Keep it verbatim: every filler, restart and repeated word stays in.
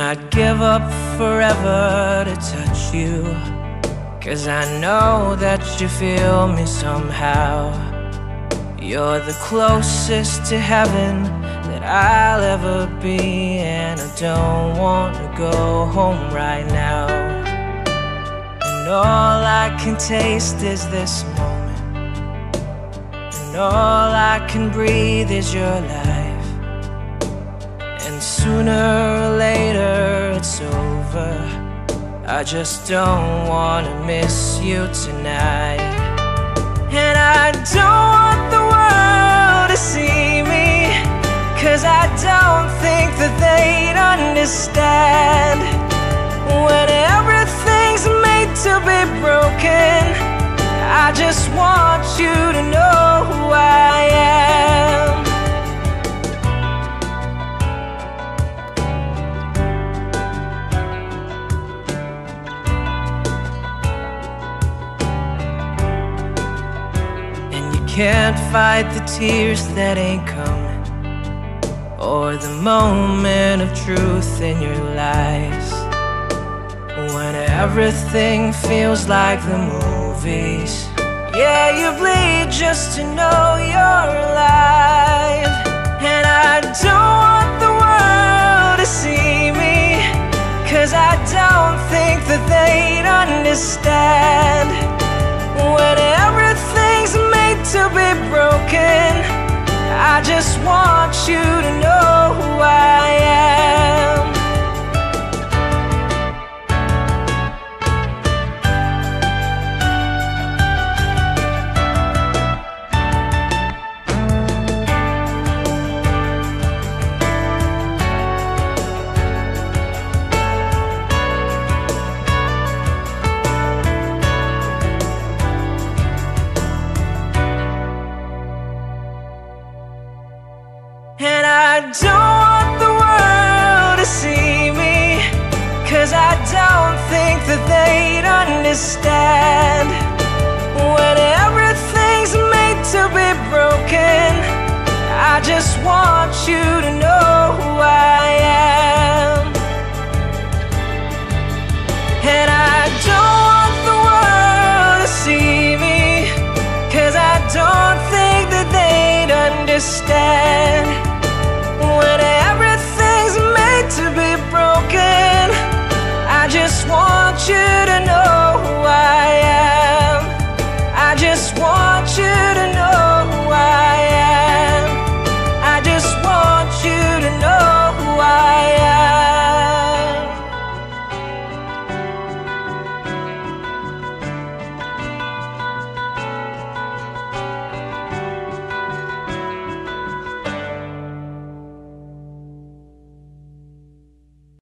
I'd give up forever to touch you, 'cause I know that you feel me somehow. You're the closest to heaven that I'll ever be, and I don't want to go home right now. And all I can taste is this moment, and all I can breathe is your life. And sooner or later it's over. I just don't wanna miss you tonight. And I don't want the world to see me, 'cause I don't think that they'd understand. When everything's made to be broken, I just want you to know who I am. Can't fight the tears that ain't coming, or the moment of truth in your lies. When everything feels like the movies, yeah, you bleed just to know you're alive. And I don't want the world to see me, 'cause I don't think that they'd understand. When everything's made to be broken, I just want you to know who I am. And I don't want the world to see me, 'cause I don't think that they'd understand. When everything's made to be broken, I just want you to know who I am. And I don't want the world to see me, 'cause I don't think that they'd understand.